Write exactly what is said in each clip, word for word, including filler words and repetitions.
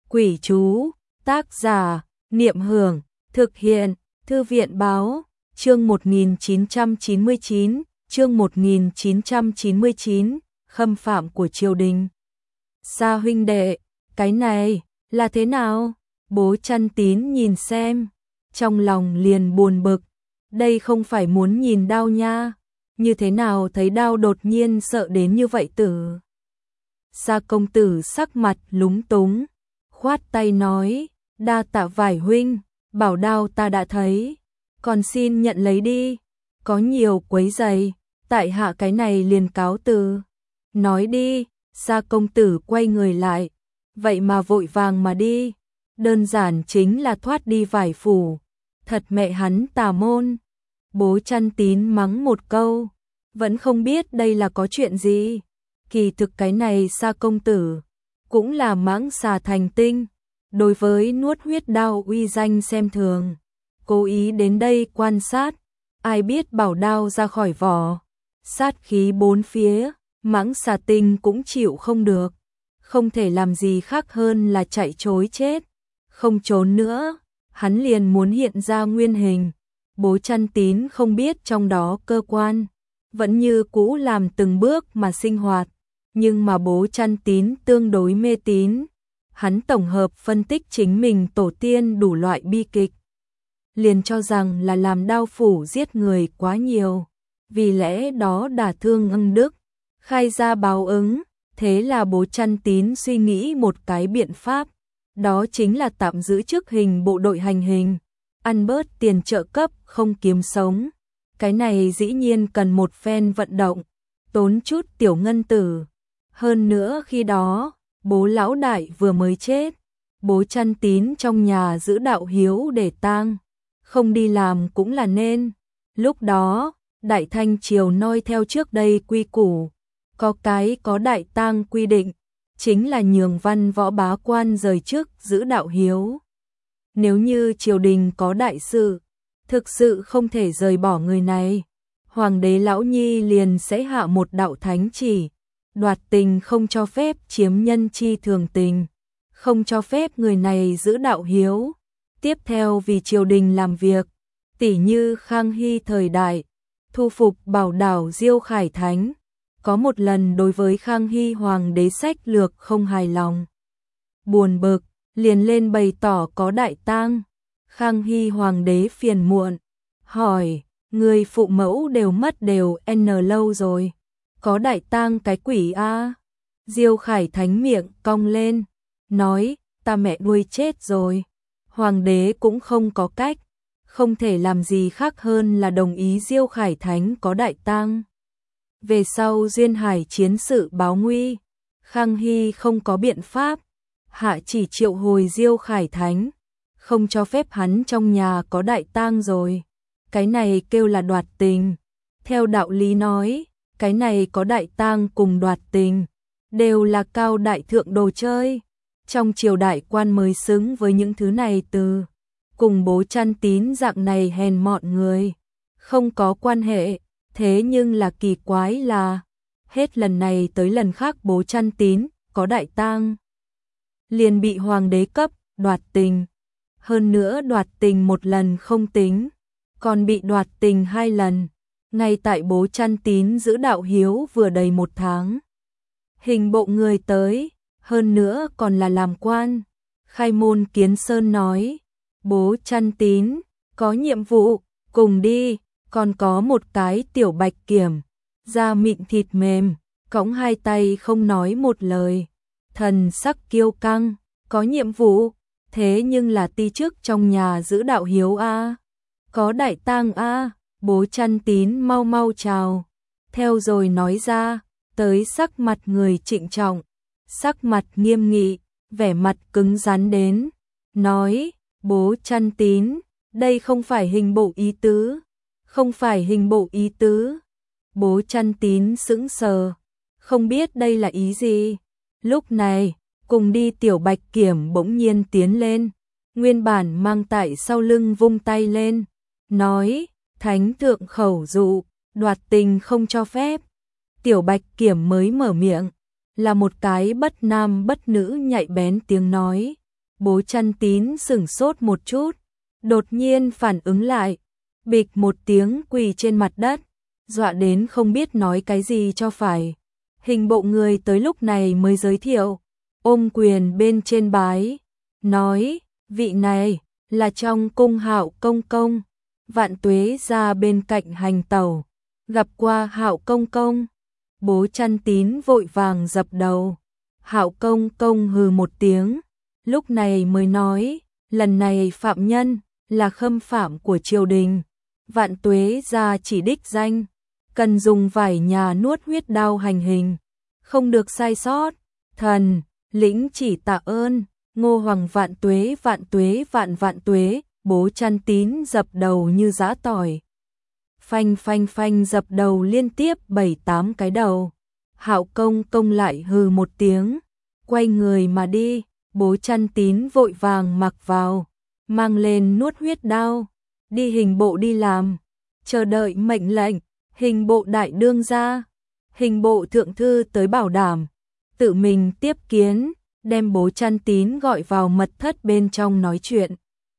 Quỷ chú, tác giả, Niệm Hưởng, thực hiện, Thư viện báo, chương một nghìn chín trăm chín mươi chín, chương một nghìn chín trăm chín mươi chín, khâm phạm của triều đình. Sa huynh đệ, cái này, là thế nào? Bố Chăn Tín nhìn xem, trong lòng liền buồn bực, đây không phải muốn nhìn đao nha, như thế nào thấy đao đột nhiên sợ đến như vậy tử. Sa công tử sắc mặt lúng túng, khoát tay nói, đa tạ Vải huynh, bảo đao ta đã thấy, còn xin nhận lấy đi, có nhiều quấy rầy, tại hạ cái này liền cáo từ. Nói đi, Sa công tử quay người lại, vậy mà vội vàng mà đi, đơn giản chính là thoát đi Vải phủ, thật mẹ hắn tà môn. Bố Chăn Tín mắng một câu, vẫn không biết đây là có chuyện gì. Kỳ thực cái này Sa công tử cũng là mãng xà thành tinh, đối với nuốt huyết đao uy danh xem thường, cố ý đến đây quan sát, ai biết bảo đao ra khỏi vỏ, sát khí bốn phía, mãng xà tinh cũng chịu không được, không thể làm gì khác hơn là chạy trối chết, không trốn nữa, hắn liền muốn hiện ra nguyên hình. Bố Chăn Tín không biết trong đó cơ quan, vẫn như cũ làm từng bước mà sinh hoạt, nhưng mà Bố Chăn Tín tương đối mê tín, hắn tổng hợp phân tích chính mình tổ tiên đủ loại bi kịch, liền cho rằng là làm đao phủ giết người quá nhiều, vì lẽ đó đả thương ân đức, khai ra báo ứng, thế là Bố Chăn Tín suy nghĩ một cái biện pháp, đó chính là tạm giữ chức hình bộ đội hành hình, ăn bớt tiền trợ cấp không kiếm sống. Cái này dĩ nhiên cần một phen vận động, tốn chút tiểu ngân tử. Hơn nữa khi đó, bố lão đại vừa mới chết, Bố Chăn Tín trong nhà giữ đạo hiếu để tang, không đi làm cũng là nên. Lúc đó, Đại Thanh triều noi theo trước đây quy củ, có cái có đại tang quy định, chính là nhường văn võ bá quan rời chức giữ đạo hiếu. Nếu như triều đình có đại sự, thực sự không thể rời bỏ người này, Hoàng đế Lão Nhi liền sẽ hạ một đạo thánh chỉ, đoạt tình không cho phép chiếm nhân chi thường tình, không cho phép người này giữ đạo hiếu. Tiếp theo vì triều đình làm việc, tỉ như Khang Hy thời đại, thu phục bảo đảo Diêu Khải Thánh, có một lần đối với Khang Hy hoàng đế sách lược không hài lòng, buồn bực, liền lên bày tỏ có đại tang. Khang Hy hoàng đế phiền muộn, hỏi, người phụ mẫu đều mất đều n lâu rồi, có đại tang cái quỷ a? Diêu Khải Thánh miệng cong lên, nói, ta mẹ nuôi chết rồi. Hoàng đế cũng không có cách, không thể làm gì khác hơn là đồng ý Diêu Khải Thánh có đại tang. Về sau duyên hải chiến sự báo nguy, Khang Hy không có biện pháp, hạ chỉ triệu hồi Diêu Khải Thánh, không cho phép hắn trong nhà có đại tang rồi. Cái này kêu là đoạt tình. Theo đạo lý nói, cái này có đại tang cùng đoạt tình, đều là cao đại thượng đồ chơi. Trong triều đại quan mới xứng với những thứ này từ, cùng Bố Chăn Tín dạng này hèn mọn người, không có quan hệ. Thế nhưng là kỳ quái là, hết lần này tới lần khác Bố Chăn Tín có đại tang, liền bị hoàng đế cấp đoạt tình. Hơn nữa đoạt tình một lần không tính, còn bị đoạt tình hai lần, ngay tại Bố Chăn Tín giữ đạo hiếu vừa đầy một tháng. Hình bộ người tới, hơn nữa còn là làm quan. Khai môn Kiến Sơn nói, Bố Chăn Tín, có nhiệm vụ, cùng đi, còn có một cái tiểu bạch kiểm, da mịn thịt mềm, cõng hai tay không nói một lời, thần sắc kiêu căng, có nhiệm vụ, thế nhưng là ti chức trong nhà giữ đạo hiếu a, có đại tang a. Bố Chăn Tín mau mau chào, theo rồi nói ra, tới sắc mặt người trịnh trọng, sắc mặt nghiêm nghị, vẻ mặt cứng rắn đến, nói, Bố Chăn Tín, đây không phải hình bộ ý tứ, không phải hình bộ ý tứ. Bố Chăn Tín sững sờ, không biết đây là ý gì. Lúc này, cùng đi tiểu bạch kiểm bỗng nhiên tiến lên, nguyên bản mang tại sau lưng vung tay lên, nói, thánh thượng khẩu dụ, đoạt tình không cho phép. Tiểu bạch kiểm mới mở miệng, là một cái bất nam bất nữ nhạy bén tiếng nói, Bố Chăn Tín sửng sốt một chút, đột nhiên phản ứng lại, bịch một tiếng quỳ trên mặt đất, dọa đến không biết nói cái gì cho phải. Hình bộ người tới lúc này mới giới thiệu, ôm quyền bên trên bái, nói, vị này là trong cung Hạo công công, Vạn Tuế ra bên cạnh hành tẩu, gặp qua Hạo công công. Bố Chăn Tín vội vàng dập đầu. Hạo công công hừ một tiếng, lúc này mới nói, lần này phạm nhân là khâm phạm của triều đình, Vạn Tuế ra chỉ đích danh, cần dùng vải nhà nuốt huyết đao hành hình, không được sai sót. Thần lĩnh chỉ tạ ơn. Ngô Hoàng Vạn Tuế, Vạn Tuế, Vạn Vạn Tuế. Bố Chăn Tín dập đầu như giã tỏi, phanh phanh phanh dập đầu liên tiếp bảy tám cái đầu. Hạo công công lại hừ một tiếng, quay người mà đi. Bố Chăn Tín vội vàng mặc vào, mang lên nuốt huyết đao, đi hình bộ đi làm, chờ đợi mệnh lệnh. Hình bộ đại đương gia, hình bộ thượng thư tới bảo đảm, tự mình tiếp kiến, đem Bố Chăn Tín gọi vào mật thất bên trong nói chuyện.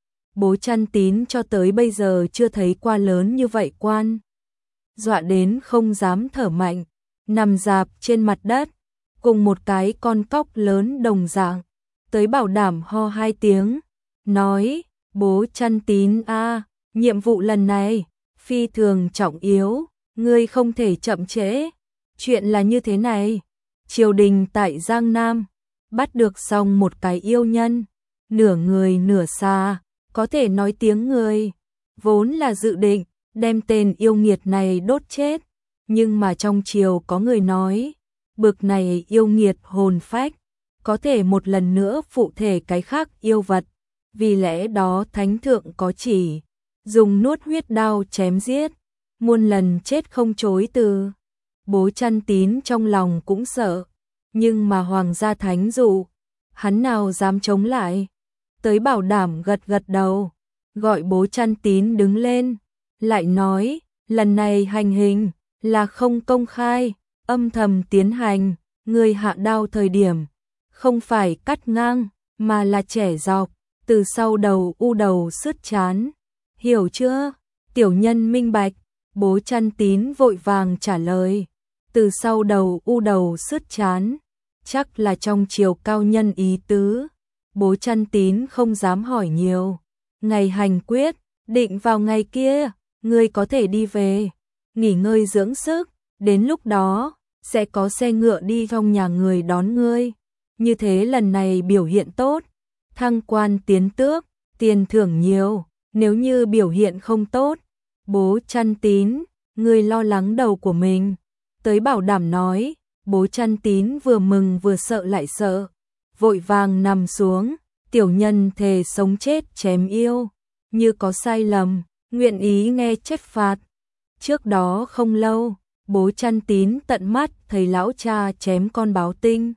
Bố Chăn Tín cho tới bây giờ chưa thấy qua lớn như vậy quan, dọa đến không dám thở mạnh, nằm rạp trên mặt đất, cùng một cái con cóc lớn đồng dạng, tới bảo đảm ho hai tiếng, nói, Bố Chăn Tín a, nhiệm vụ lần này phi thường trọng yếu, ngươi không thể chậm trễ. Chuyện là như thế này, triều đình tại Giang Nam bắt được xong một cái yêu nhân, nửa người nửa xa, có thể nói tiếng người, vốn là dự định đem tên yêu nghiệt này đốt chết, nhưng mà trong triều có người nói, bực này yêu nghiệt hồn phách, có thể một lần nữa phụ thể cái khác yêu vật, vì lẽ đó thánh thượng có chỉ, dùng nuốt huyết đao chém giết, muôn lần chết không chối từ. Bố Chăn Tín trong lòng cũng sợ, nhưng mà hoàng gia thánh dụ, hắn nào dám chống lại, tới bảo đảm gật gật đầu, gọi Bố Chăn Tín đứng lên, lại nói, lần này hành hình là không công khai, âm thầm tiến hành, người hạ đao thời điểm, không phải cắt ngang, mà là chẻ dọc, từ sau đầu u đầu sứt chán, hiểu chưa? Tiểu nhân minh bạch. Bố Chăn Tín vội vàng trả lời, từ sau đầu u đầu sứt chán, chắc là trong triều cao nhân ý tứ. Bố Chăn Tín không dám hỏi nhiều, ngày hành quyết, định vào ngày kia, ngươi có thể đi về, nghỉ ngơi dưỡng sức, đến lúc đó, sẽ có xe ngựa đi trong nhà người đón ngươi, như thế lần này biểu hiện tốt, thăng quan tiến tước, tiền thưởng nhiều, nếu như biểu hiện không tốt, Bố Chăn Tín, ngươi lo lắng đầu của mình, tới bảo đảm nói. Bố Chăn Tín vừa mừng vừa sợ lại sợ, vội vàng nằm xuống, tiểu nhân thề sống chết chém yêu, như có sai lầm, nguyện ý nghe trách phạt. Trước đó không lâu, Bố Chăn Tín tận mắt thấy lão cha chém con báo tinh,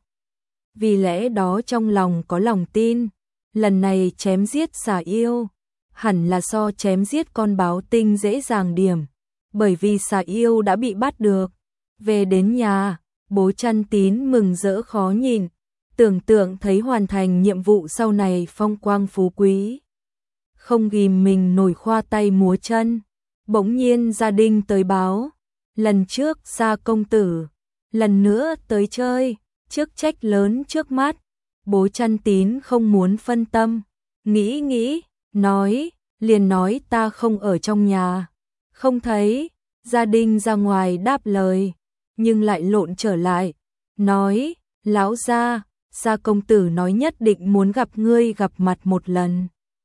vì lẽ đó trong lòng có lòng tin, lần này chém giết xà yêu, hẳn là so chém giết con báo tinh dễ dàng điểm, bởi vì xà yêu đã bị bắt được. Về đến nhà, Bố Chăn Tín mừng rỡ khó nhìn, tưởng tượng thấy hoàn thành nhiệm vụ sau này phong quang phú quý, không ghim mình nổi khoa tay múa chân. Bỗng nhiên gia đình tới báo, lần trước Sa công tử, lần nữa tới chơi, chức trách lớn trước mắt. Bố Chăn Tín không muốn phân tâm, nghĩ nghĩ, nói, liền nói ta không ở trong nhà, không thấy. Gia đình ra ngoài đáp lời, nhưng lại lộn trở lại, nói, lão gia, Sa công tử nói nhất định muốn gặp ngươi gặp mặt một lần,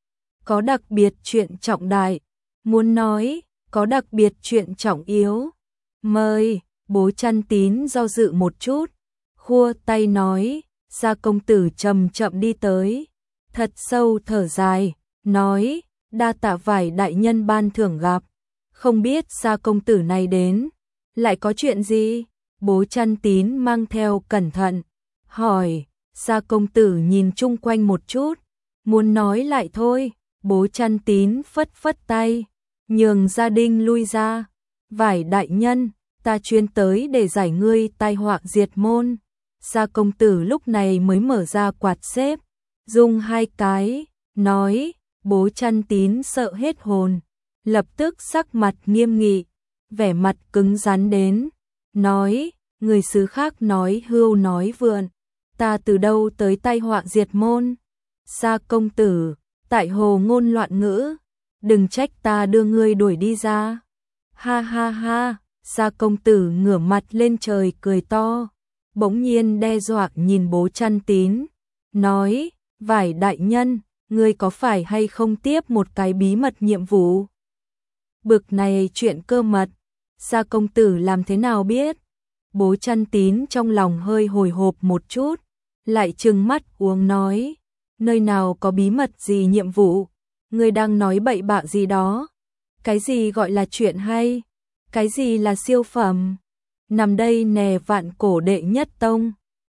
có đặc biệt chuyện trọng đại, muốn nói, có đặc biệt chuyện trọng yếu, mời. Bố Chăn Tín do dự một chút, khua tay nói, Sa công tử chậm chậm đi tới, thật sâu thở dài, nói, đa tạ vải đại nhân ban thưởng gặp, không biết Sa công tử này đến, lại có chuyện gì? Bố Chăn Tín mang theo cẩn thận, hỏi. Sa công tử nhìn chung quanh một chút, muốn nói lại thôi. Bố Chăn Tín phất phất tay, nhường gia đình lui ra. Vải đại nhân, ta chuyên tới để giải ngươi tai họa diệt môn. Sa công tử lúc này mới mở ra quạt xếp, Dung hai cái, nói, Bố Chăn Tín sợ hết hồn, lập tức sắc mặt nghiêm nghị, vẻ mặt cứng rắn đến, nói, người xứ khác nói hưu nói vượn, ta từ đâu tới tai họa diệt môn. Sa công tử, tại hồ ngôn loạn ngữ, đừng trách ta đưa ngươi đuổi đi ra. Ha ha ha, Sa công tử ngửa mặt lên trời cười to, bỗng nhiên đe dọa nhìn Bố Chăn Tín, nói, Vải đại nhân, ngươi có phải hay không tiếp một cái bí mật nhiệm vụ? Bực này chuyện cơ mật, Sa công tử làm thế nào biết? Bố Chăn Tín trong lòng hơi hồi hộp một chút, lại trừng mắt uống nói, nơi nào có bí mật gì nhiệm vụ, ngươi đang nói bậy bạ gì đó, cái gì gọi là chuyện hay, cái gì là siêu phẩm, nằm đây nè vạn cổ đệ nhất tông.